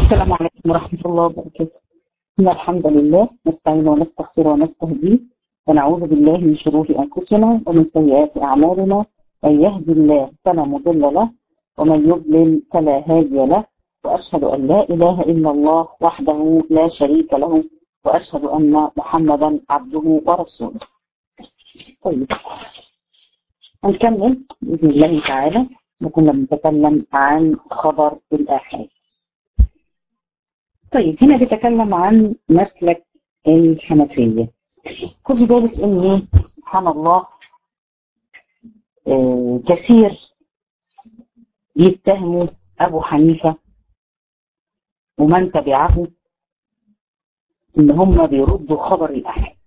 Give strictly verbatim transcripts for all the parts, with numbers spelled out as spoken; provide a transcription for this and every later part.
السلام عليكم ورحمة الله وبركاته. إن الحمد لله نستعين ونستغفر ونستهديه ونعوذ بالله من شرور أنفسنا ومن سيئات أعمالنا. من يهدي الله فلا مضل له ومن يضلل فلا هادي له، وأشهد أن لا إله إلا الله وحده لا شريك له، وأشهد أن محمدا عبده ورسوله. طيب هنكمل بإذن الله تعالى. وكنا بنتكلم عن خبر الآحاد. طيب هنا بيتكلم عن مسلك الحنفية. خدي بالك ان سبحان الله آه كثير يتهموا ابو حنيفة ومن تبعه ان هم بيردوا خبر الآحاد.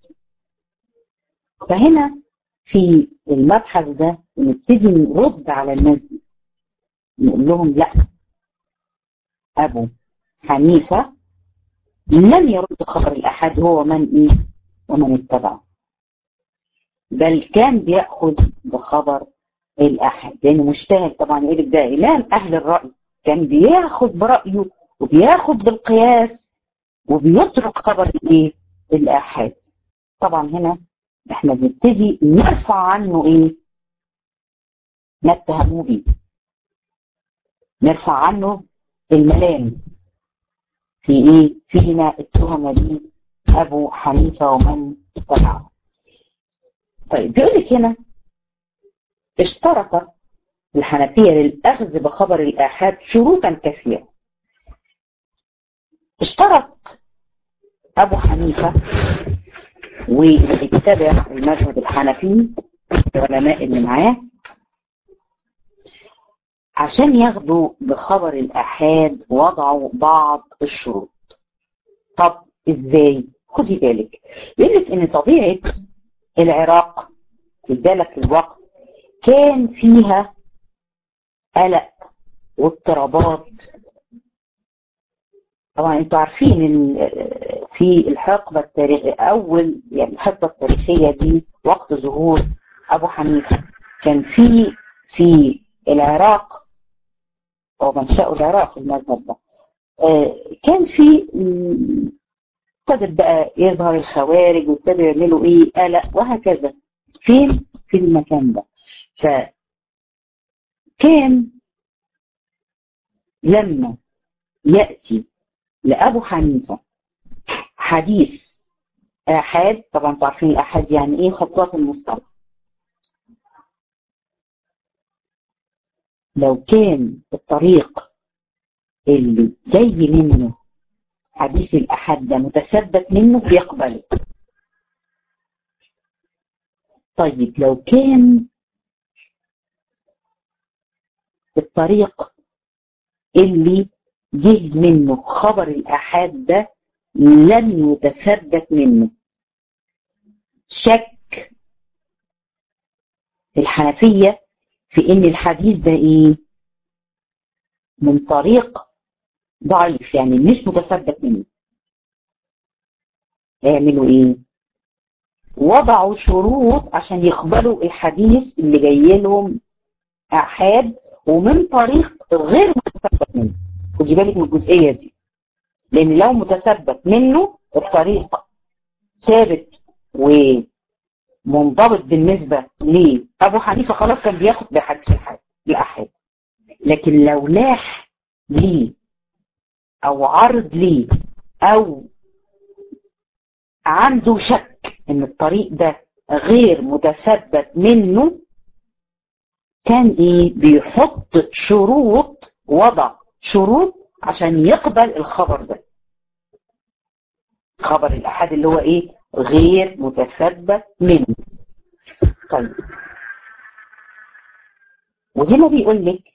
فهنا في المبحث ده نبتدي نرد على الناس دي، نقول لهم لا، ابو حنيفة لم يرد خبر الآحاد هو من ايه ومن اتبعه، بل كان بيأخذ بخبر الآحاد لأنه مجتهد. طبعا يقول لك ده إمام أهل الرأي، كان بياخد برأيه وبياخد بالقياس وبيترك خبر الايه الآحاد. طبعا هنا احنا بنبتدي نرفع عنه ايه ما اتهموه بيه، نرفع عنه الملام في ايه فينا التهمة دي ابو حنيفة ومن تبعه. طيب بيقول لك هنا اشترط الحنفية للأخذ بخبر الآحاد شروطا كثيرة. اشترط ابو حنيفة واتبع المذهب الحنفي العلماء اللي معاه عشان ياخدوا بخبر الآحاد وضعوا بعض الشروط. طب ازاي؟ خدي بالك، يقول لك ان طبيعة العراق في ذلك الوقت كان فيها قلق واضطرابات. طبعا انتوا عارفين ان في الحقبة التاريخية اول يعني الحقبة التاريخية دي وقت ظهور ابو حنيفة كان في في العراق ومنشأ العراق المذهب ده آه كان في ابتدت بقى يظهر الخوارج وابتدوا يعملوا ايه قلق وهكذا. فين؟ في المكان ده. فكان لما يأتي لأبو حنيفة حديث آحاد، طبعا تعرفين الآحاد يعني ايه، خطوات المصطلح. لو كان الطريق اللي جاي منه حديث الآحاد ده متثبت منه بيقبله. طيب لو كان الطريق اللي جه منه خبر الآحاد ده لم يتثبت منه، شك الحنفية في ان الحديث ده ايه من طريق ضعيف يعني مش متثبت منه، يعملوا ايه؟ وضعوا شروط عشان يقبلوا الحديث اللي جاي لهم آحاد ومن طريق غير متثبت منه. خدي بالك من الجزئية دي، لان لو متثبت منه الطريق ثابت ومنضبط بالنسبة لأبو حنيفة خلاص كان بياخد بحديث الآحاد. لكن لو لاح ليه او عرض ليه او عنده شك ان الطريق ده غير متثبت منه، كان ايه بيحط شروط، وضع شروط عشان يقبل الخبر ده، خبر الآحاد اللي هو ايه غير متثبت منه. طيب وهنا بيقول لك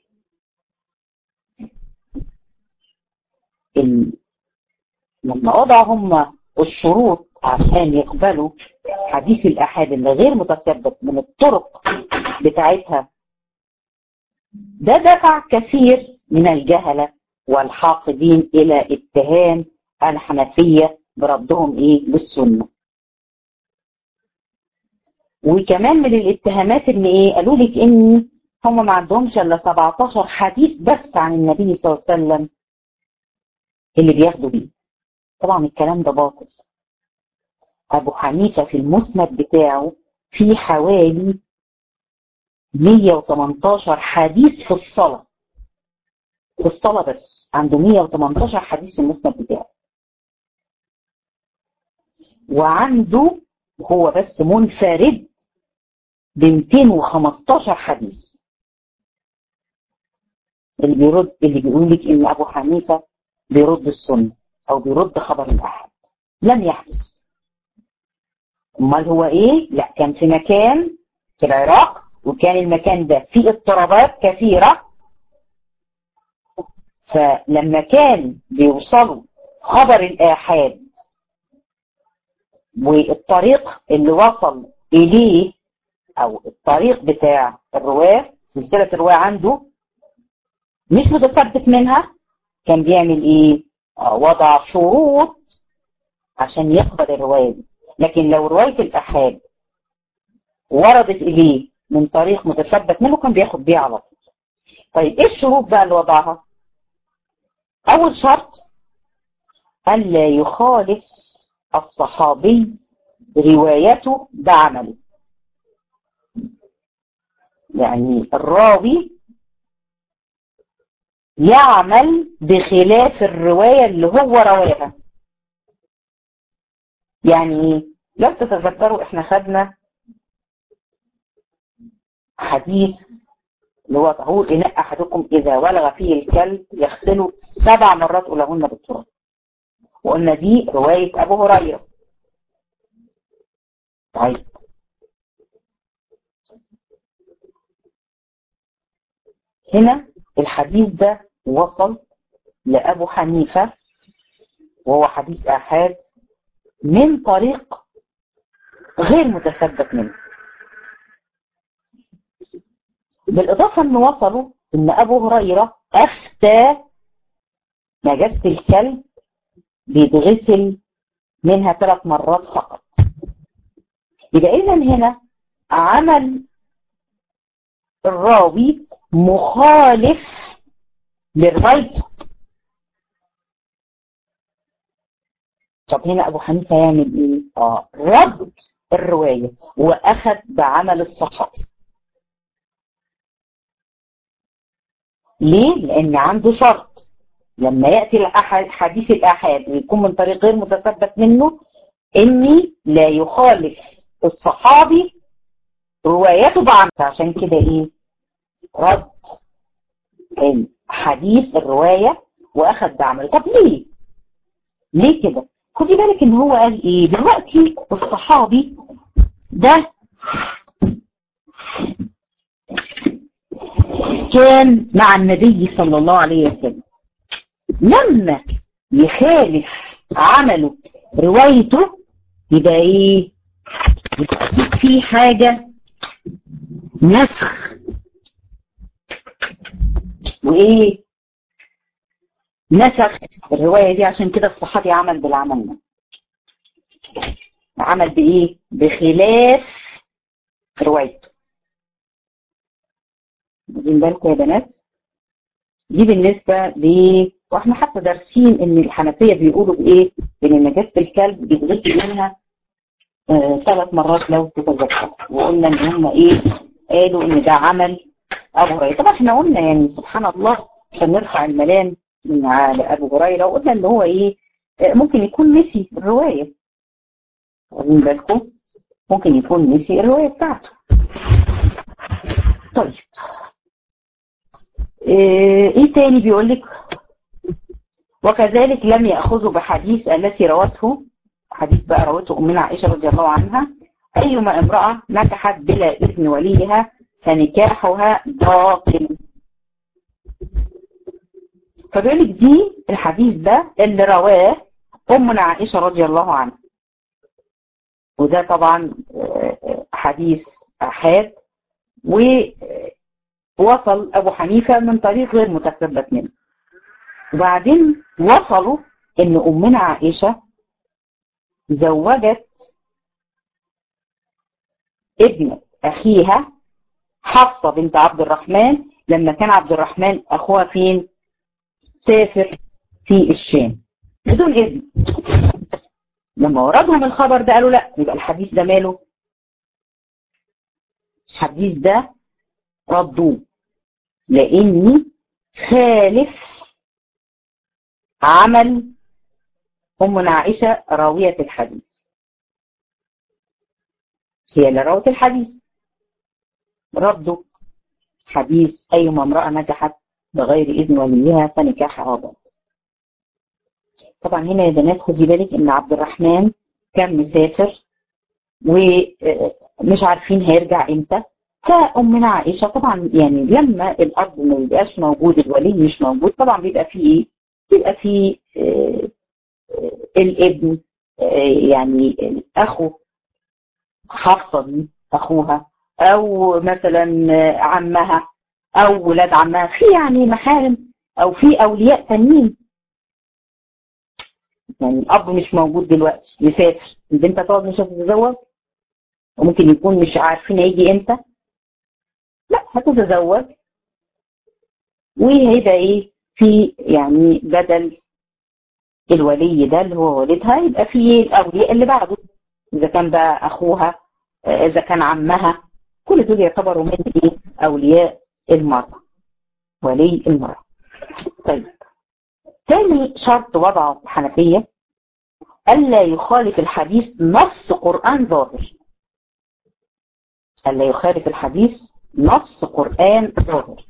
لما وضعوا هم الشروط عشان يقبلوا حديث الآحاد اللي غير متثبت من الطرق بتاعتها، ده دفع كثير من الجهلة والحاقدين إلى اتهام الحنفية بردهم إيه للسنة. وكمان من الاتهامات إن إيه قالوا لك إن هم ما عندهمش إلا سبعتاشر حديث بس عن النبي صلى الله عليه وسلم اللي بياخدوا بيه. طبعا الكلام ده باطل. أبو حنيفة في المسند بتاعه في حوالي مية وتمنتاشر حديث في الصلاة، في الصلاة بس عنده مية وتمنتاشر حديث في المسند بتاعه، وعنده هو بس منفرد ب مئتين وخمستاشر حديث. اللي بيرد اللي بيقول لك ان ابو حنيفه بيرد السنه او بيرد خبر الاحد لم يحدث. امال هو ايه؟ لا، كان في مكان في العراق، وكان المكان ده فيه اضطرابات كثيره، فلما كان بيوصلوا خبر الآحاد والطريق اللي وصل إليه أو الطريق بتاع الرواة، سلسلة الرواة عنده مش متثبت منها، كان بيعمل إيه؟ آه وضع شروط عشان يقبل الرواية دي. لكن لو رواية الآحاد وردت إليه من طريق متثبت منه كان بياخد بيه على طول. طيب إيه الشروط بقى اللي وضعها؟ أول شرط ألا يخالف الصحابي روايته بعمله. يعني الراوي يعمل بخلاف الرواية اللي هو رواها. يعني لو تتذكروا احنا خدنا حديث اللي هو طهور إناء أحدكم إذا ولغ فيه الكلب يغسله سبع مرات أولهن بالتراب، وقلنا دي رواية أبو هريرة. طيب هنا الحديث ده وصل لأبو حنيفة وهو حديث آحاد من طريق غير متثبت منه، بالإضافة أنه وصلوا أن أبو هريرة أفتى نجاسة الكلب بيتغسل منها ثلاث مرات فقط. يبقى إذن هنا عمل الراوي مخالف لروايته. طب هنا أبو حنيفة يعمل إيه؟ آه رد الرواية وأخذ بعمل الصحابي. ليه؟ لأن عنده شرط لما يأتي الأحد حديث الآحاد ويكون من طريق غير متثبت منه إني لا يخالف الصحابي روايته بعمل. عشان كده إيه؟ رد حديث الرواية وأخذ بعمل. طب ليه؟ ليه كده؟ خدي بالك إن هو قال إيه؟ دلوقتي الصحابي ده كان مع النبي صلى الله عليه وسلم، لما يخالف عمله روايته يبقى ايه؟ يبقى في حاجة نسخ. وايه؟ نسخ الرواية دي. عشان كده الصحابي عمل بالعمل ده، عمل بايه؟ بخلاف روايته. واخدين بالكم يا بنات؟ دي بالنسبة ل واحنا حتى دارسين ان الحنفية بيقولوا بايه؟ ان نجاسة الكلب بيتغسل منها آه ثلاث مرات لو تتذكر، وقلنا ان هم ايه؟ قالوا ان ده عمل ابو هريرة. طبعا احنا قلنا يعني سبحان الله عشان نرفع الملام من على ابو هريرة، وقلنا ان هو ايه؟ آه ممكن يكون نسي الرواية. واخدين بالكم؟ ممكن يكون نسي الرواية بتاعته. طيب ايه تاني بيقول لك؟ وكذلك لم يأخذوا بحديث التي روته، حديث بقى روته أمنا عائشة رضي الله عنها: أيما امرأة نكحت بلا إذن وليها فنكاحها باطل. فبيقول لك دي الحديث ده اللي رواه أمنا عائشة رضي الله عنها، وده طبعا حديث آحاد ووصل أبو حنيفة من طريق غير متثبت منه. وبعدين وصلوا إن أمنا عائشة زوجت ابن أخيها حفصة بنت عبد الرحمن لما كان عبد الرحمن أخوها فين؟ سافر في الشام. بدون إذن. لما وردهم الخبر ده قالوا لا، يبقى الحديث ده ماله؟ الحديث ده ردوه لأني خالف عمل أمنا عائشة راوية الحديث، هي اللي روت الحديث. ردوا حديث أيما امرأة نجحت بغير إذن وليها فنكاحها باطل. طبعا هنا يا بنات خدي بالك إن عبد الرحمن كان مسافر ومش عارفين هيرجع إمتى، فأمنا عائشة طبعا يعني لما الأب ما بيبقاش موجود، الولي مش موجود، طبعا بيبقى فيه إيه؟ بيبقى فيه آه آه الابن، آه يعني أخو حفصة دي أخوها، أو مثلا عمها أو ولاد عمها، في يعني محارم أو في أولياء تانيين. يعني الأب مش موجود دلوقتي يسافر، البنت هتقعد مش هتتزوج، وممكن يكون مش عارفين هيجي إمتى، لا هتتزوج وهيبقى إيه في يعني بدل الولي ده اللي هو والدها يبقى في الأولياء اللي بعده، إذا كان بقى أخوها، إذا كان عمها، كل دول يعتبروا من إيه؟ أولياء المرأة، ولي المرأة. طيب ثاني شرط وضعه الحنفية ألا يخالف الحديث نص قرآن ظاهر. ألا يخالف الحديث نص قرآن ظاهر.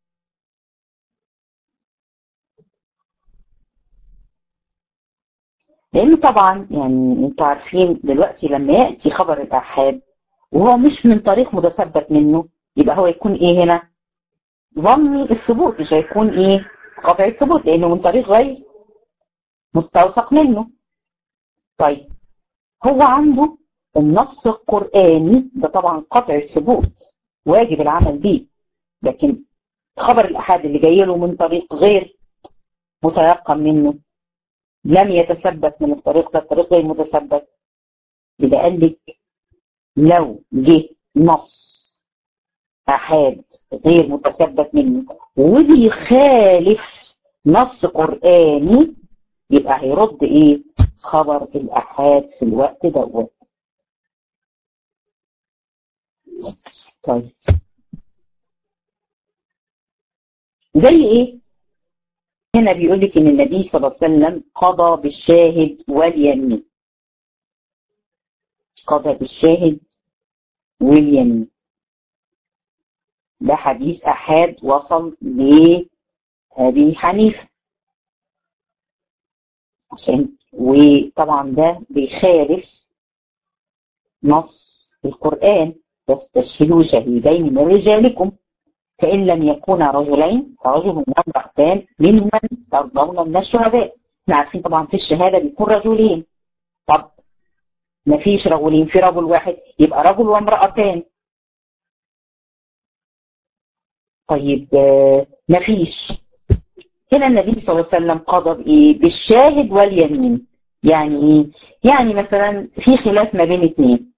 لأن طبعا يعني انتوا عارفين دلوقتي لما يأتي خبر الآحاد وهو مش من طريق متثبت منه، يبقى هو يكون ايه هنا؟ ظني الثبوت، مش هيكون ايه؟ قطعي الثبوت، لأنه من طريق غير مستوثق منه. طيب هو عنده النص القرآني ده طبعا قطع الثبوت واجب العمل به، لكن خبر الآحاد اللي جاي له من طريق غير متيقن منه لم يتثبت من الطريق ده، الطريق غير متثبت، يبقى قال لك لو جه نص آحاد غير متثبت منه وبيخالف نص قرآني يبقى هيرد ايه؟ خبر الآحاد في الوقت ده. طيب زي ايه؟ هنا بيقول لك ان النبي صلى الله عليه وسلم قضى بالشاهد واليمين. قضى بالشاهد واليمين ده حديث آحاد وصل لأبي حنيفة، عشان وطبعا ده بيخالف نص القرآن، تستشهدوا شهيدين من رجالكم فإن لم يكونا رجلين فرجل وامرأتان ممن ترضون من الشهداء. احنا عارفين طبعا في الشهادة بيكون رجلين، طب ما فيش رجلين، في رجل واحد، يبقى رجل وامرأتان. طيب ما فيش، هنا النبي صلى الله عليه وسلم قضى بإيه؟ بالشاهد واليمين. يعني إيه؟ يعني مثلا في خلاف ما بين اثنين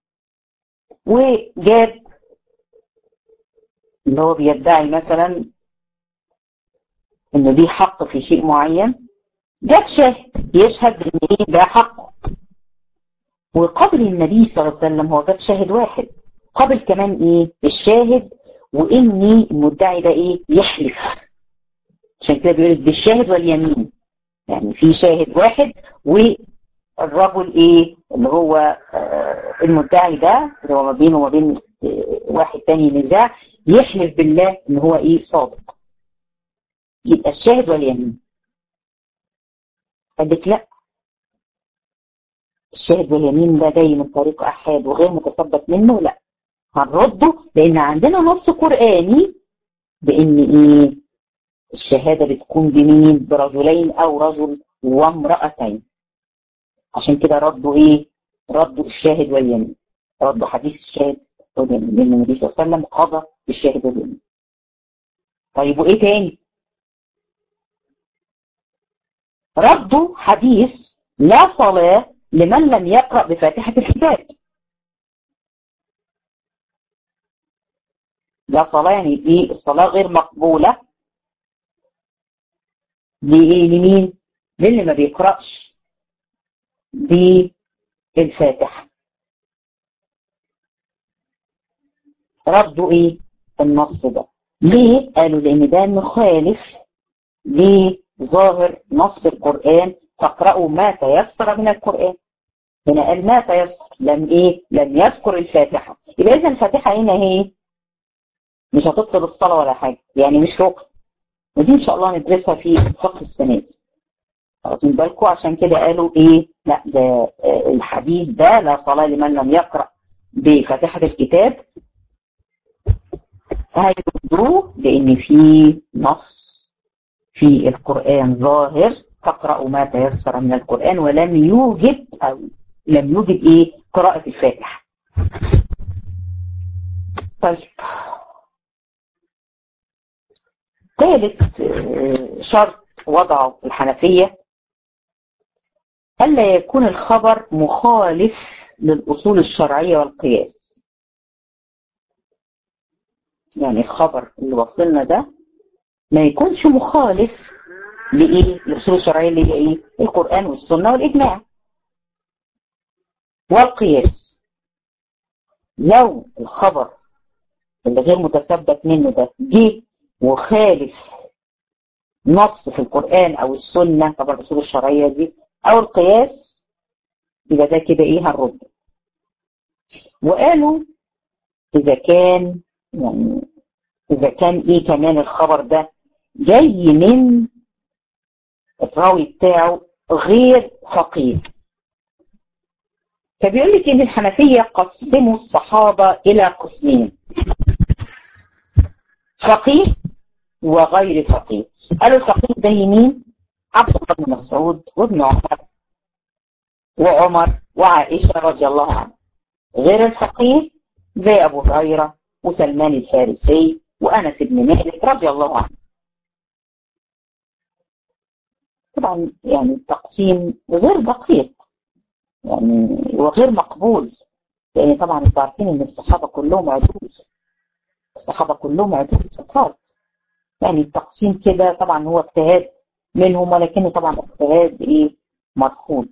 وجاب اللي هو بيدعي مثلا إنه دي حق في شيء معين، جاب شاهد يشهد إن إيه ده حقه، وقبل النبي صلى الله عليه وسلم هو جاب شاهد واحد، قبل كمان إيه؟ الشاهد وإني المدعي ده إيه؟ يحلف. عشان كده بيقول بالشاهد واليمين، يعني في شاهد واحد والرجل ايه اللي هو آه المدعي ده اللي هو ما بينه وما بين آه واحد تاني نزاع، يحلف بالله ان هو ايه صادق، يبقى الشاهد واليمين. قال لك لا، الشاهد واليمين ده جاي من طريق آحاد وغير متثبت منه، لا هنرده لان عندنا نص قرآني بان ايه الشهادة بتكون بمين؟ برجلين أو رجل وامرأتين. عشان كده ردوا إيه؟ ردوا الشاهد واليمين، ردوا حديث الشاهد واليمين، لأن النبي صلى الله عليه وسلم قضى بالشاهد واليمين. طيب وإيه تاني؟ ردوا حديث لا صلاة لمن لم يقرأ بفاتحة الكتاب. لا صلاة يعني إيه؟ الصلاة غير مقبولة لإيه؟ لمين؟ للي ما بيقرأش بالفاتحة. ردوا ايه النص ده؟ ليه؟ قالوا لان ده مخالف لظاهر نص القرآن، فاقرأوا ما تيسر من القرآن. هنا قال ما تيسر، لم ايه؟ لم يذكر الفاتحة. يبقى اذا الفاتحة هنا هي مش هتبطل الصلاة ولا حاجة، يعني مش ركن. ودي ان شاء الله ندرسها في فقه السنة دي. واخدين بالكم؟ عشان كده قالوا ايه؟ لا ده الحديث ده لا صلاة لمن لم يقرأ بفاتحة الكتاب، هيردوه لان في نص في القرآن ظاهر تقرأ ما تيسر من القرآن، ولم يوجد او لم يوجد ايه؟ قراءة الفاتحة. طيب ثالث شرط وضعه الحنفية ألا يكون الخبر مخالف للأصول الشرعية والقياس. يعني الخبر اللي وصلنا ده ما يكونش مخالف لإيه؟ الأصول الشرعية اللي هي إيه؟ القرآن والسنة والإجماع والقياس. لو الخبر اللي غير متثبت منه ده جه وخالف نص في القرآن أو السنة، طبعا الأصول الشرعية دي أو القياس، يبقى ده كده إيه؟ هنرد. وقالوا إذا كان يعني إذا كان إيه كمان الخبر ده جاي من الراوي بتاعه غير فقيه. فبيقول لك إن الحنفية قسموا الصحابة إلى قسمين: فقيه وغير فقيه. قالوا الفقيه ده مين؟ عبد الله بن مسعود وابن عمر وعمر وعائشة رضي الله عنها. غير الفقيه زي أبو هريرة وسلمان الفارسي وأنس بن مالك رضي الله عنه. طبعا يعني التقسيم غير دقيق يعني وغير مقبول، لأن يعني طبعا انتوا عارفين إن الصحابة كلهم عدول، الصحابة كلهم عدول ثقات. يعني التقسيم كده طبعا هو اجتهاد منهم، ولكنه طبعا اجتهاد ايه؟ مرفوض.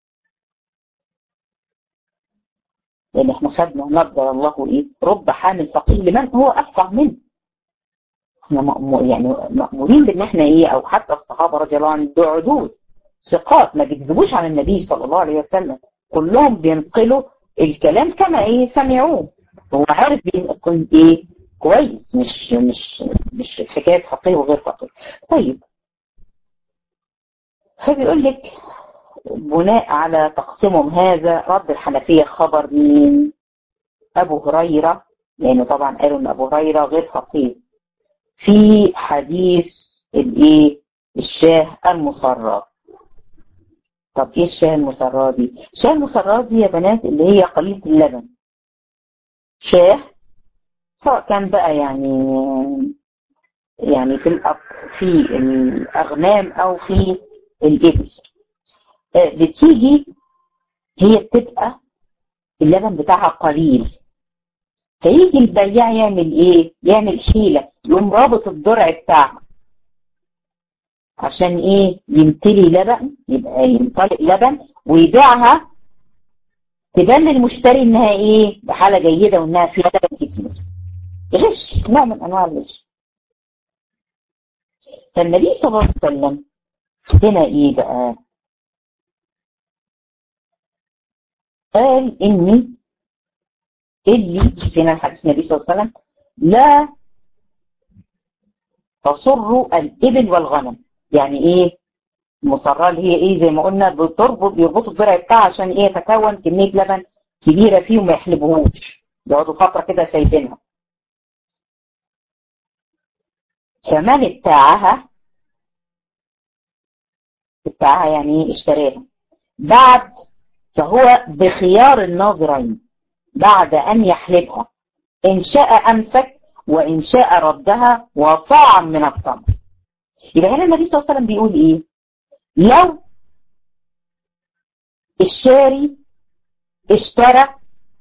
لان احنا خدنا نقدر الله ايه؟ رب حامل فقيه لمن هو افقه منه. احنا مأمور يعني مأمورين بان احنا ايه؟ او حتى الصحابه رضي الله عنهم دول عدول ثقات ما بيكذبوش عن النبي صلى الله عليه وسلم، كلهم بينقلوا الكلام كما ايه؟ سمعوه. هو عارف بينقل ايه؟ كويس، مش مش مش حكايه فقيه وغير فقيه. طيب فبيقول لك بناء على تقسيمهم هذا رد الحنفيه خبر مين؟ ابو هريره، لانه طبعا قالوا ان ابو هريره غير فقيه في حديث الايه؟ الشاه المصرى. طب ايه الشاه المصرى دي؟ الشاه المصرى دي يا بنات اللي هي قليله اللبن. شاه سواء كان بقى يعني يعني في في الأغنام أو في الإبل، بتيجي هي بتبقى اللبن بتاعها قليل، فيجي البياع يعمل إيه؟ يعمل حيلة، يقوم رابط الضرع بتاعها عشان إيه؟ يمتلي لبن، يبقى يمتلئ لبن ويبيعها، تبان للمشتري إنها إيه؟ بحالة جيدة وإنها فيها لبن كتير. غش، نوع من أنواع الغش. فالنبي صلى الله عليه وسلم هنا ايه بقى؟ قال اني اللي فينا الحديث النبي صلى الله عليه وسلم لا تصر الابل والغنم. يعني ايه المصرة؟ اللي هي ايه؟ زي ما قلنا بتربط بيربطوا الضرع بتاعها عشان ايه؟ تكون كمية لبن كبيرة فيه وما يحلبوهوش، يقعدوا فترة كده سايبينها. فمن ابتاعها ابتاعها يعني ايه؟ اشتراها بعد، فهو بخيار الناظرين بعد ان يحلبها، ان شاء امسك وان شاء ردها وصاعا من التمر. يبقى هنا النبي صلى الله عليه وسلم بيقول ايه؟ لو الشاري اشترى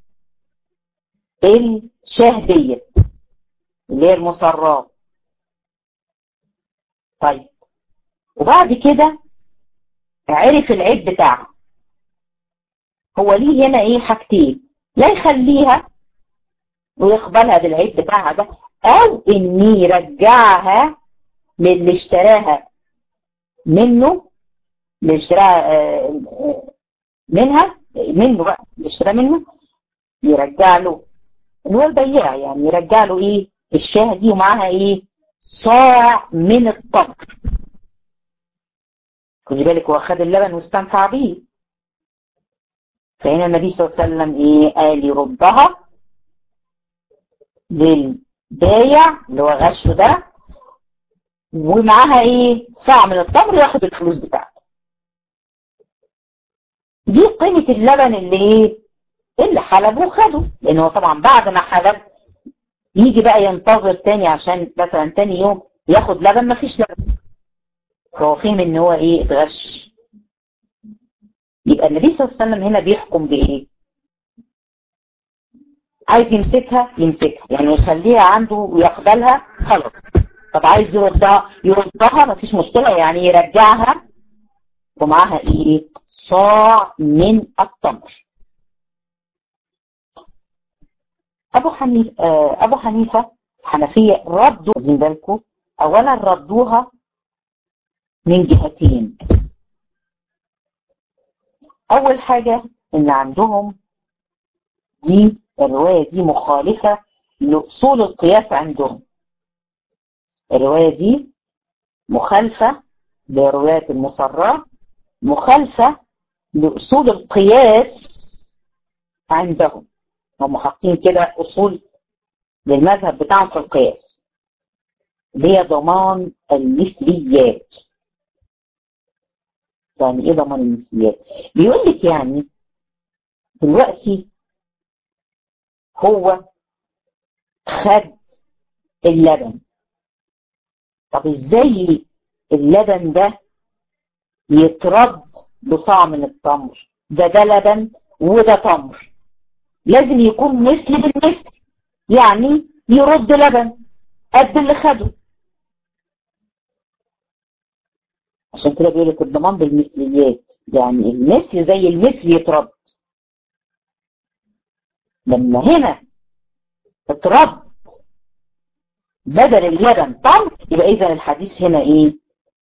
الشاه ديت اللي هي المصرات، طيب وبعد كده عرف العيب بتاعها، هو ليه هنا ايه حاجتين، لا يخليها ويقبلها بالعيب بتاعها ده، او ان يرجعها للي اشتراها منه، اللي اشتراها منها منه بقى، اللي اشتراها منه يرجع له، اللي هو البياع يعني، يرجع له ايه الشاه دي ومعاها ايه صاع من التمر. خدي بالك هو خد اللبن واستنفع بيه، فهنا النبي صلى الله عليه وسلم ايه قال يردها للبايع اللي هو غشه ده، ومعاها ايه صاع من التمر، ياخد الفلوس بتاعته. دي قيمة اللبن اللي ايه اللي حلبه وخده، لان هو طبعا بعد ما حلب يجي بقى ينتظر تاني عشان مثلا تاني يوم ياخد لبن، مفيش لبن، فهو فهم ان هو ايه اتغش. يبقى النبي صلى الله عليه وسلم هنا بيحكم بايه؟ عايز يمسكها يمسكها، يعني يخليها عنده ويقبلها خلاص. طب عايز يردها يردها مفيش مشكلة، يعني يرجعها ومعاها ايه صاع من التمر. ابو حنيفه آه ابو حنيفه الحنفيه ردوا، واخدين بالكم، اولا ردوها من جهتين. اول حاجه ان عندهم دي الروايه دي مخالفه لاصول القياس عندهم، الروايه دي مخالفه لروايات المصرات، مخالفه لاصول القياس عندهم. هم حاطين كده اصول للمذهب بتاعهم في القياس، اللي هي ضمان المثليات. يعني ايه ضمان المثليات؟ بيقول لك يعني دلوقتي هو خد اللبن، طب ازاي اللبن ده يترد بصاع من التمر؟ ده ده لبن وده تمر، لازم يكون مثل بالمثل، يعني يرد لبن قد اللي خده. عشان كده بيقول لك الضمان بالمثليات، يعني المثل زي المثل يترد. لما هنا اترد بدل اللبن تمر، يبقى اذا الحديث هنا ايه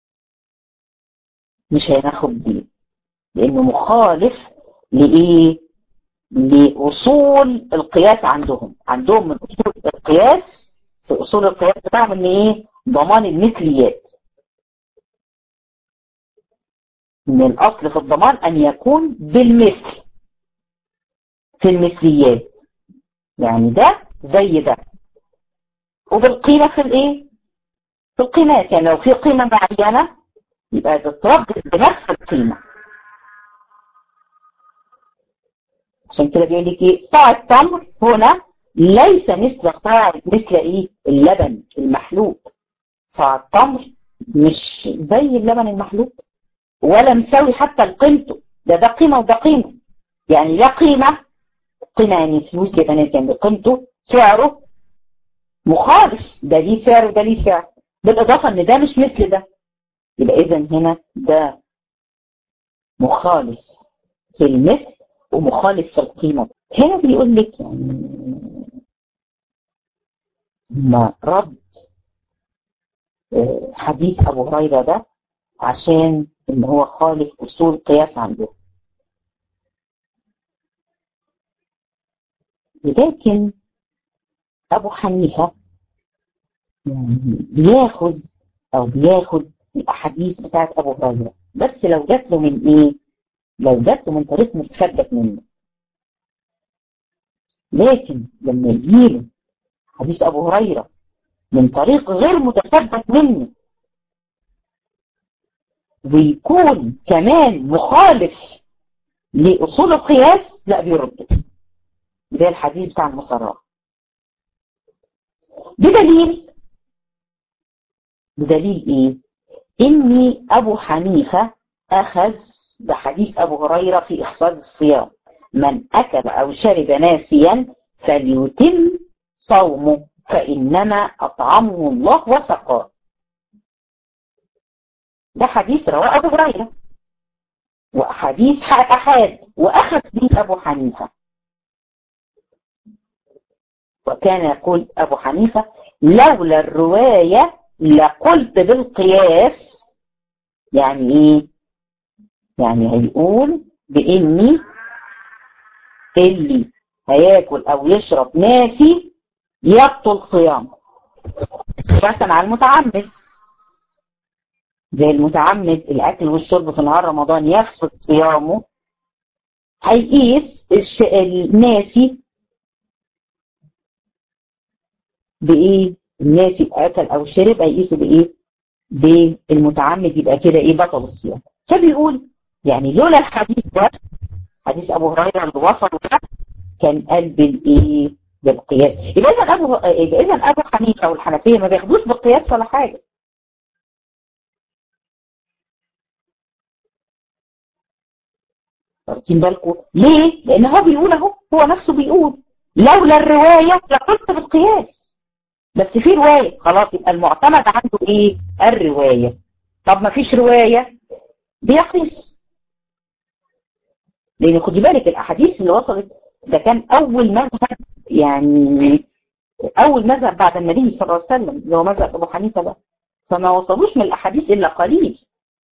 مش هناخد بيه، لانه مخالف لايه لاصول القياس عندهم. عندهم من اصول القياس، في اصول القياس بتاعهم ان ايه ضمان المثليات. من الاصل في الضمان ان يكون بالمثل في المثليات، يعني ده زي ده، وبالقيمه في الايه في القيمات، يعني لو في قيمه معينه يبقى تتردد بنفس القيمه. عشان كده بيقول لك ايه صاع التمر هنا ليس مثل صاع مثل ايه اللبن المحلوب. صاع التمر مش زي اللبن المحلوب ولا مساوي حتى لقيمته، ده ده قيمه وده قيمه، يعني لا قيمه قيمه يعني فلوس يا بنات، يعني قيمته سعره مخالف، ده ليه سعر وده ليه سعر، بالاضافه ان ده مش مثل ده. يبقى اذا هنا ده مخالف في المثل ومخالف في القيمه. هنا بيقول لك يعني ما رد حديث ابو هريره ده عشان ان هو خالف اصول قياس عنده. لكن ابو حنيفه بياخذ او بياخد الاحاديث بتاعت ابو هريره، بس لو جات له من ايه لو جات له من طريق متثبت منه. لكن لما يجيله حديث ابو هريره من طريق غير متثبت منه ويكون كمان مخالف لأصول القياس، لا بيرده، زي الحديث بتاع المصرات. بدليل بدليل ايه؟ اني ابو حنيفة اخذ بحديث ابو هريرة في اخفاض الصيام، من اكل او شرب ناسيا فليتم صومه فانما اطعمه الله وسقاه. ده حديث رواه ابو هريرة. وأحاديث أحاد وأخذ به أبو حنيفة. وكان يقول أبو حنيفة لولا الرواية لقلت بالقياس. يعني إيه؟ يعني هيقول بإني اللي هياكل أو يشرب ناسي يبطل صيامه، مثلا على المتعمد، زي المتعمد الأكل والشرب في نهار رمضان يفسد صيامه، هيقيس الش... الناسي بإيه؟ الناسي أكل أو شرب هيقيسه بإيه؟ بالمتعمد، يبقى كده إيه؟ بطل الصيام. فبيقول يعني لولا الحديث ده، حديث أبو هريرة اللي وصل ده، كان قال بالإيه؟ بالقياس. يبقى إذا أبو يبقى إذا أبو حنيفة والحنفية ما بياخدوش بالقياس ولا حاجة. واخدين بالكم؟ ليه؟ لأن هو بيقول أهو، هو نفسه بيقول لولا الرواية لقلت بالقياس. بس في رواية، خلاص يبقى المعتمد عنده إيه؟ الرواية. طب ما فيش رواية بيقيس. لأن خدي بالك الأحاديث اللي وصلت ده كان أول مذهب، يعني أول مذهب بعد النبي صلى الله عليه وسلم اللي هو مذهب أبو حنيفة ده، فما وصلوش من الأحاديث إلا قليل.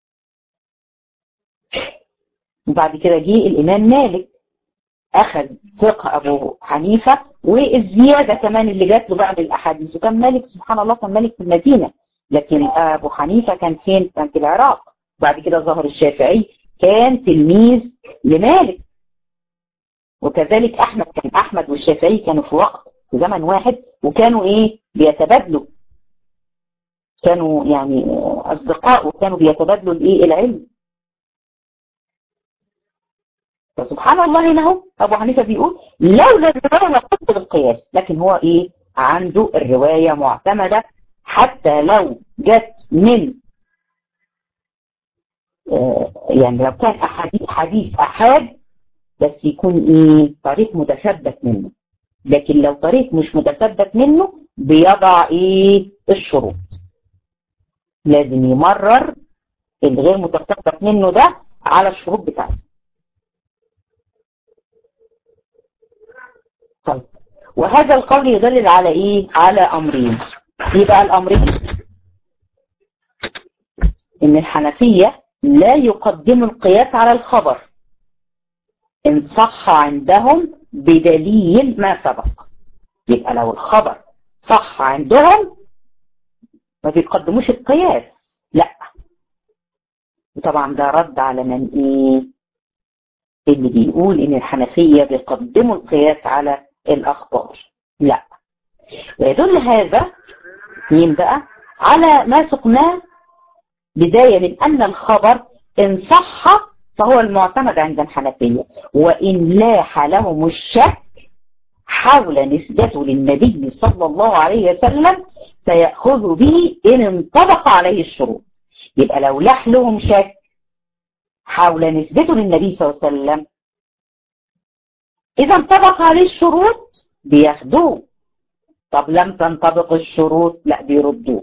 وبعد كده جه الإمام مالك أخذ فقه أبو حنيفة والزيادة كمان اللي جات له بقى من الأحاديث. وكان مالك سبحان الله كان مالك في المدينة، لكن أبو حنيفة كان فين؟ كان في العراق. بعد كده ظهر الشافعي كان تلميذ لمالك، وكذلك أحمد، كان أحمد والشافعي كانوا في وقت في زمن واحد، وكانوا إيه؟ بيتبادلوا، كانوا يعني أصدقاء، وكانوا بيتبادلوا الإيه؟ العلم. فسبحان الله هنا اهو ابو حنيفه بيقول لولا الروايه لقلت بالقياس، لكن هو ايه؟ عنده الروايه معتمده حتى لو جت من آه يعني لو كان احاديث حديث احاد بس يكون ايه؟ طريق متثبت منه. لكن لو طريق مش متثبت منه بيضع ايه؟ الشروط. لازم يمرر الغير متثبت منه ده على الشروط بتاعته. طيب، وهذا القول يدلل على ايه؟ على امرين. ايه بقى الامرين؟ ان الحنفية لا يقدموا القياس على الخبر ان صح عندهم بدليل ما سبق. يبقى لو الخبر صح عندهم ما بيقدموش القياس، لا. وطبعا ده رد على من ايه؟ اللي بيقول ان الحنفية بيقدموا القياس على الأخبار، لا. ويدل هذا مين بقى؟ على ما سقناه بداية من أن الخبر إن صح فهو المعتمد عند الحنفية، وإن لاح لهم الشك حول نسبته للنبي صلى الله عليه وسلم سيأخذ به إن انطبق عليه الشروط. يبقى لو لاح لهم شك حول نسبته للنبي صلى الله عليه وسلم، إذا انطبق عليه الشروط بياخدوه. طب لم تنطبق الشروط لا بيردوه.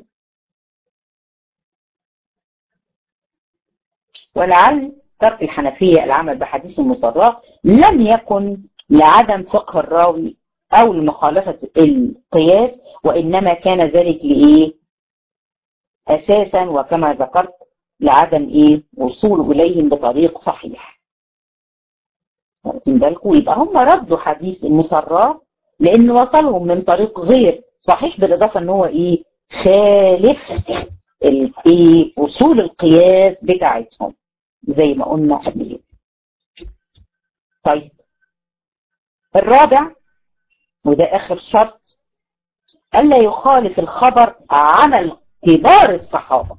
ولعل ترك الحنفية العمل بحديث المصرح لم يكن لعدم فقه الراوي أو لمخالفة القياس، وإنما كان ذلك لإيه؟ أساسا وكما ذكرت لعدم إيه؟ وصول إليهم بطريق صحيح. واخدين بالكم؟ يبقى هم ردوا حديث المصرح لأن وصلهم من طريق غير صحيح، بالإضافة إن هو إيه؟ خالف الإيه؟ وصول القياس بتاعتهم زي ما قلنا قبل كده. طيب، الرابع وده آخر شرط، ألا يخالف الخبر عمل كبار الصحابة.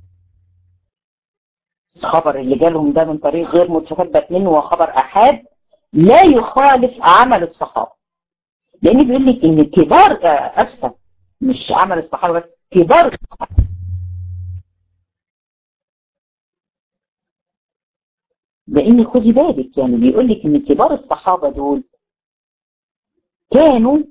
الخبر اللي جالهم ده من طريق غير متثبت منه وخبر أحاد لا يخالف عمل الصحابة، لأن بيقول لك إن كبار أسفة مش عمل الصحابة بس، كبار الصحابة. لأن خدي بالك يعني بيقول لك إن كبار الصحابة دول كانوا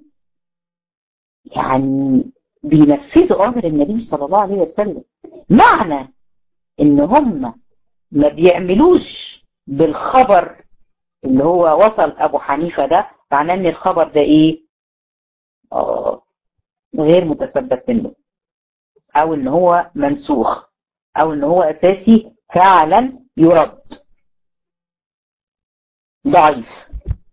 يعني بينفذوا أمر النبي صلى الله عليه وسلم. معنى إن هم ما بيعملوش بالخبر اللي هو وصل ابو حنيفة ده، معناه ان الخبر ده ايه؟ آه غير متثبت منه، او ان هو منسوخ، او ان هو اساسي فعلا يرد، ضعيف.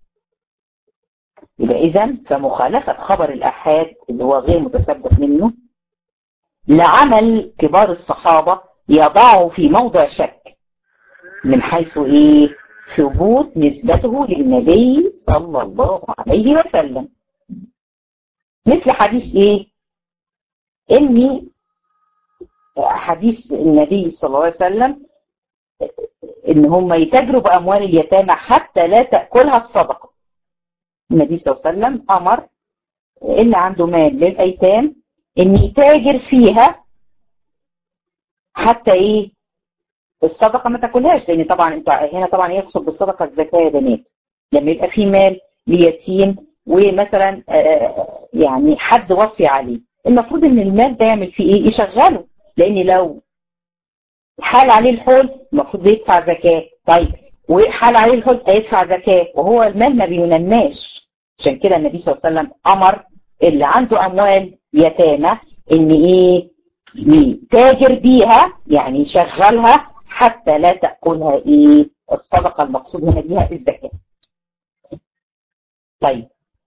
يبقى اذا فمخالفة خبر الآحاد اللي هو غير متثبت منه لعمل كبار الصحابة يضعه في موضع شك من حيث ايه؟ ثبوت نسبته للنبي صلى الله عليه وسلم. مثل حديث ايه؟ اني حديث النبي صلى الله عليه وسلم ان هم يتاجروا باموال اليتامى حتى لا تاكلها الصدقه. النبي صلى الله عليه وسلم امر اللي عنده مال للايتام ان يتاجر فيها حتى ايه؟ الصدقه ما تاكلهاش، لان طبعا انت هنا طبعا يقصد بالصدقه الزكاه يا بنات. لما يبقى في مال ليتيم ومثلا يعني حد وصي عليه، المفروض ان المال ده يعمل فيه ايه؟ يشغله، لان لو حال عليه الحول المفروض يدفع زكاه. طيب وحال عليه الحول هيدفع زكاه وهو المال ما بينماش. عشان كده النبي صلى الله عليه وسلم امر اللي عنده اموال يتامى ان ايه؟ يتاجر بيها، يعني يشغلها حتى لا تاكلها ايه؟ الصدقه. المقصود هنا بيها الزكاه. طيب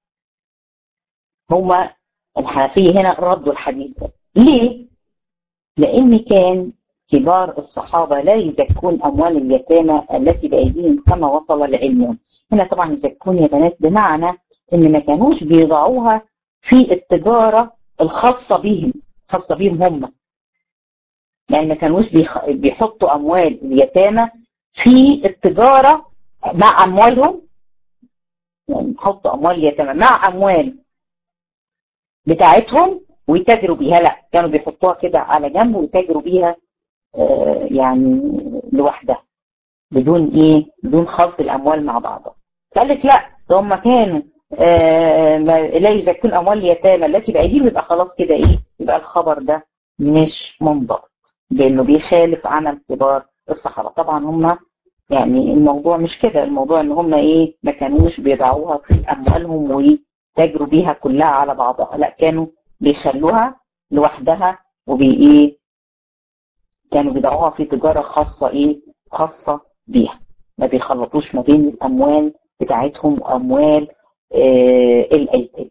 هما الحنفيه هنا ردوا الحديث ده ليه؟ لان كان كبار الصحابة لا يزكون أموال اليتامى التي بأيديهم كما وصل لعلمهم. هنا طبعا يزكون يا بنات بمعنى إن ما كانوش بيضعوها في التجارة الخاصة بهم، خاصة بهم هم. يعني ما كانوش بيخ... بيحطوا أموال اليتامى في التجارة مع أموالهم، يعني يحطوا أموال اليتامى مع أموال بتاعتهم ويتاجروا بيها. لا، كانوا بيحطوها كده على جنب ويتاجروا بيها آه يعني لوحدها بدون ايه؟ بدون خلط الاموال مع بعضها. قالت لا، ده هم كانوا آه لا يزكون اموال اليتامى التي بايديهم، يبقى خلاص كده ايه؟ يبقى الخبر ده مش منضبط لانه بيخالف عمل كبار الصحابه. طبعا هم يعني الموضوع مش كده، الموضوع ان هم ايه؟ ما كانوش بيضعوها في اموالهم ويتاجروا بيها كلها على بعضها، لا كانوا بيخلوها لوحدها وبي ايه؟ كانوا بيضعوها في تجارة خاصة ايه؟ خاصة بيها، ما بيخلطوش ما بين الاموال بتاعتهم واموال آه الايتام.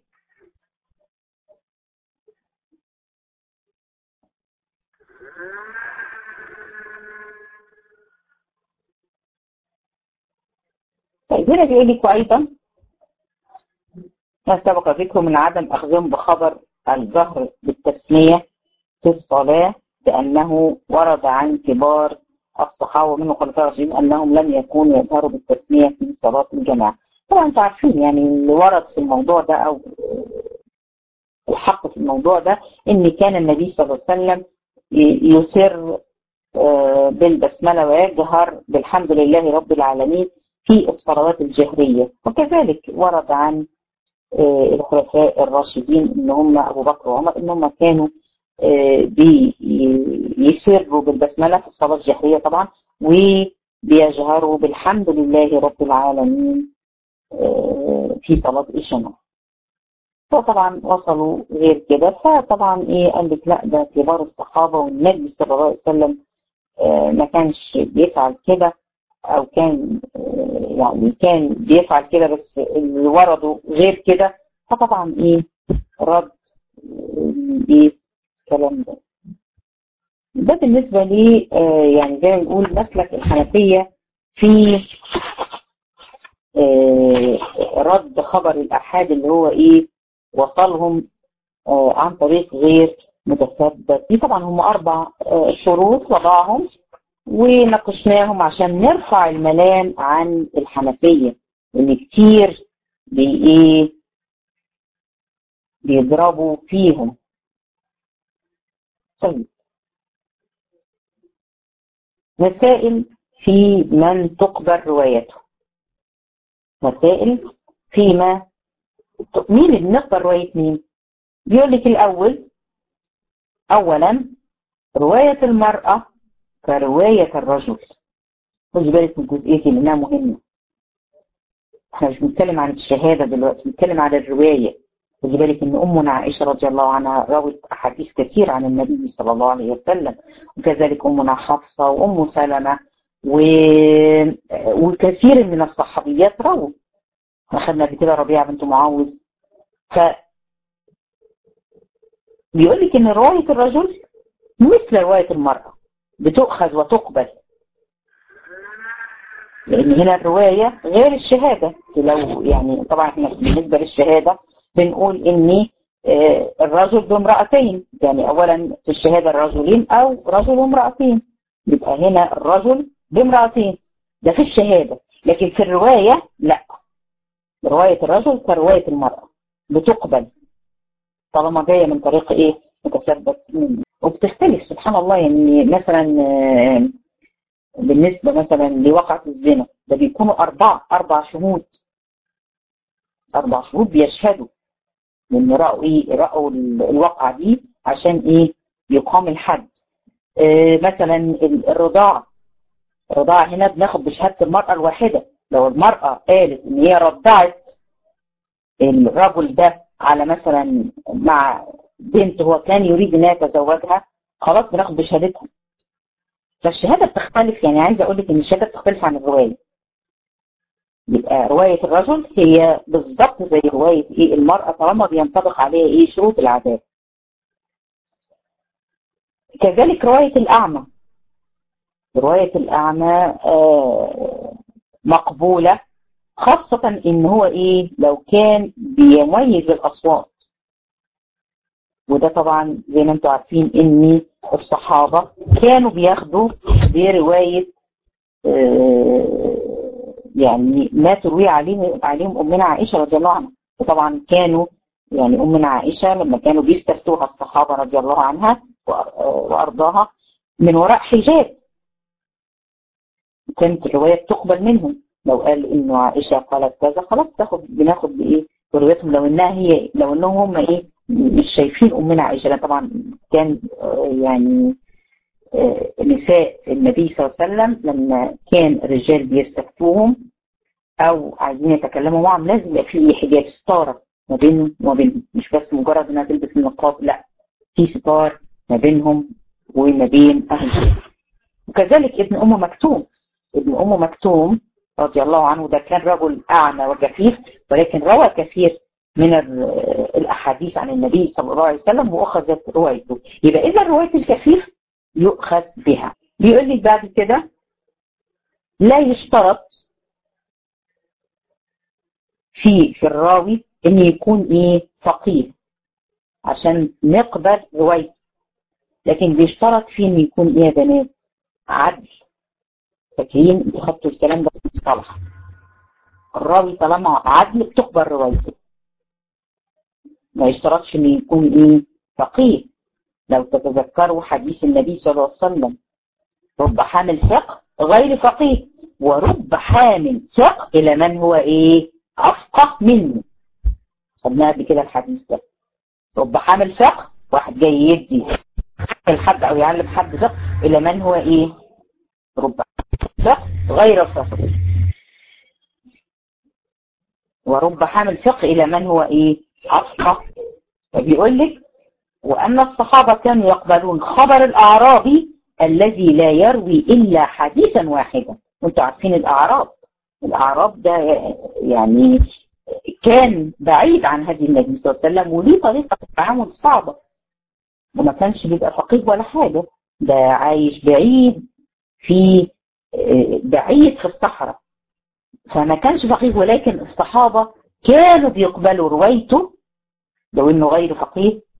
طيب هنا بيقول لك ايضا ما سبق ذكره من عدم اخذهم بخبر الجهر بالتسمية في الصلاة، بأنه ورد عن كبار الصحابة من الخلفاء الراشدين أنهم لم يكونوا يظهروا بالتسمية في صلاة الجماعة. طبعا انتوا عارفين يعني اللي ورد في الموضوع ده أو الحق في الموضوع ده إن كان النبي صلى الله عليه وسلم يسر بالبسملة ويجهر بالحمد لله رب العالمين في الصلوات الجهرية، وكذلك ورد عن الخلفاء الراشدين إن هم أبو بكر وعمر إن هم كانوا بيسروا بالبسملة في الصلاة الجهرية طبعا، وبيجهروا بالحمد لله رب العالمين في صلاة الجماعة. فطبعا وصلوا غير كده، فطبعا ايه؟ قال لك لا، ده كبار الصحابة والنبي صلى الله عليه وسلم ما كانش بيفعل كده، او كان يعني كان بيفعل كده بس اللي وردوا غير كده. فطبعا ايه؟ رد ايه الكلام ده. ده بالنسبة لي آه يعني زي ما نقول مسلك الحنفية في آه رد خبر الآحاد اللي هو ايه؟ وصلهم آه عن طريق غير متثبت. دي طبعا هم أربع آه شروط وضعهم وناقشناهم عشان نرفع الملام عن الحنفية، اللي كتير بي ايه؟ بيضربوا فيهم. طيب مسائل في من تقبل روايته. مسائل فيما مين اللي بنقبل رواية مين؟ بيقول لك الأول أولا رواية المرأة كرواية الرجل. خدي بالك من الجزئيه دي لانها مهمه. احنا مش بنتكلم عن الشهاده دلوقتي، بنتكلم عن الروايه. خدي بالك ان امنا عائشه رضي الله عنها روت احاديث كثير عن النبي صلى الله عليه وسلم، وكذلك امنا حفصه وام سلمه و... وكثير من الصحابيات رووا. اخذنا قبل كده ربيعه بنت معوذ. ف بيقول لك ان روايه الرجل مثل روايه المراه، بتؤخذ وتقبل، لان هنا الروايه غير الشهاده. لو يعني طبعا احنا بالنسبه للشهاده بنقول ان الرجل بامرأتين، يعني اولا في الشهاده الرجلين او رجل وامرأتين، يبقى هنا الرجل بامرأتين ده في الشهاده. لكن في الروايه لا، روايه الرجل كروايه المراه بتقبل طالما جايه من طريق ايه متثبت منه. وبتختلف سبحان الله، يعني مثلا بالنسبه مثلا لوقعه الزنا ده بيكونوا اربعه اربع شهود اربع شهود بيشهدوا لان راوا ايه راوا الواقعه دي عشان ايه يقام الحد. آه مثلا الرضاعه الرضاعه هنا بناخد بشهاده المراه الواحده. لو المراه قالت ان هي رضعت الرجل ده على مثلا مع بنت هو كان يريد ان يتزوجها، خلاص بناخد بشهادتها. فالشهاده بتختلف، يعني عايزه اقول لك ان الشهاده بتختلف عن الروايه. يبقى روايه الرجل هي بالظبط زي روايه ايه المراه طالما بينطبق عليها ايه شروط العداله. كذلك روايه الاعمى، روايه الاعمى آه مقبوله، خاصه ان هو ايه لو كان بيميز الاصوات. وده طبعا زي ما انتم عارفين ان الصحابه كانوا بياخدوا بروايه آه يعني ما تروي عليهم عليهم امنا عائشه رضي الله عنها. وطبعا كانوا يعني امنا عائشه لما كانوا بيستفتوها الصحابه رضي الله عنها وارضاها من وراء حجاب، كانت الروايه بتقبل منهم. لو قال انه عائشه قالت كذا خلاص تاخد بناخد بايه بروايتهم، لو انها هي لو انهم هم ايه مش شايفين امنا عائشه. لان طبعا كان يعني نساء النبي صلى الله عليه وسلم لما كان الرجال بيستفتوهم او عايزين يتكلموا معهم لازم يبقى في حجاب ستاره ما بينهم وما بينهم، مش بس مجرد انها تلبس النقاب، لا في ستار ما بينهم وما بين اهل. وكذلك ابن ام مكتوم ابن ام مكتوم رضي الله عنه ده كان رجل اعمى وجفيف، ولكن روى كثير من الاحاديث عن النبي صلى الله عليه وسلم واخذت روايته. يبقى اذا روايه الكفيف يؤخذ بها. بيقول لك بعد كده لا يشترط في في الراوي ان يكون ايه فقيه عشان نقبل روايته، لكن بيشترط فيه ان يكون ايه يا بنات عدل. فاكرين انتوا خدتوا الكلام ده في المصطلح، الراوي طالما عدل بتقبل روايته. ما يشترطش ان يكون ايه فقيه. لو تتذكروا حديث النبي صلى الله عليه وسلم رب حامل فقه غير فقيه ورب حامل فقه الى من هو ايه افقه منه. خدناها قبل كده الحديث ده. رب حامل فقه واحد جاي يدي الحد او يعلم حد فقه الى من هو ايه رب فقه غير فقيه، ورب حامل فقه الى من هو ايه افقه. فبيقول لك وأن الصحابة كانوا يقبلون خبر الأعرابي الذي لا يروي إلا حديثا واحدا. وانتوا عارفين الأعراب الأعراب ده يعني كان بعيد عن هدي النبي صلى الله عليه وسلم وليه طريقة التعامل صعبة، وما كانش بيبقى فقيه ولا حاجة، ده عايش بعيد في بعيد في الصحراء، فما كانش فقيه. ولكن الصحابة كانوا بيقبلوا روايته لو انه غير فقيه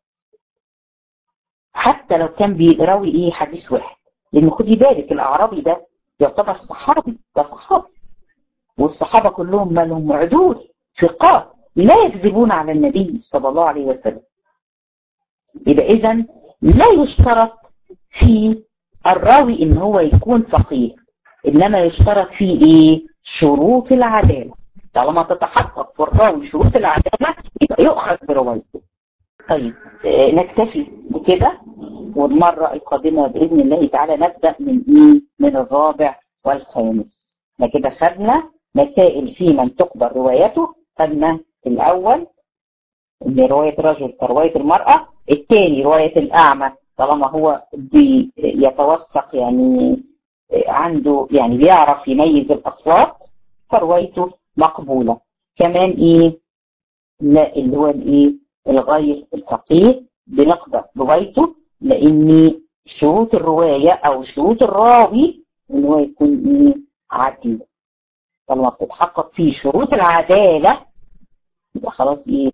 حتى لو كان بيراوي ايه حديث واحد. لان خدي بالك الاعرابي ده يعتبر صحابي، ده صحابي، والصحابه كلهم مالهم عدول ثقات لا يكذبون على النبي صلى الله عليه وسلم. يبقى اذا لا يشترط في الراوي ان هو يكون فقيه، انما يشترط فيه ايه شروط العداله. طالما تتحقق في الراوي شروط العداله يبقى يؤخذ بروايته. طيب آه نكتفي بكده، والمرة القادمة بإذن الله تعالى نبدأ من إيه؟ من الرابع والخامس. احنا كده خدنا مسائل في من تقبل روايته. خدنا الأول اللي رواية الرجل كرواية المرأة، الثاني رواية الأعمى طالما هو بيتوثق يعني عنده يعني بيعرف يميز الأصوات فروايته مقبولة. كمان إيه؟ لا اللي هو الإيه؟ الغير الفقيه بنقبل روايته، لأن شروط الرواية أو شروط الراوي إن هو يكون إيه؟ عادل. طالما بتتحقق فيه شروط العدالة يبقى خلاص إيه؟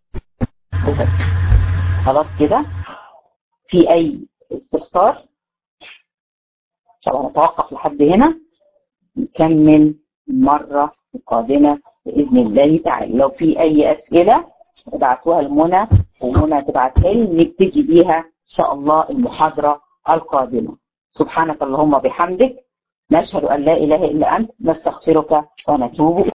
خلاص كده. في أي استفسار؟ طبعا نتوقف لحد هنا، نكمل مرة قادمة بإذن الله تعالى. لو في أي أسئلة ابعتوها لمنى ومنى تبعتها لي نبتدي بيها إن شاء الله المحاضرة القادمة. سبحانك اللهم بحمدك نشهد أن لا إله إلا أنت نستغفرك ونتوب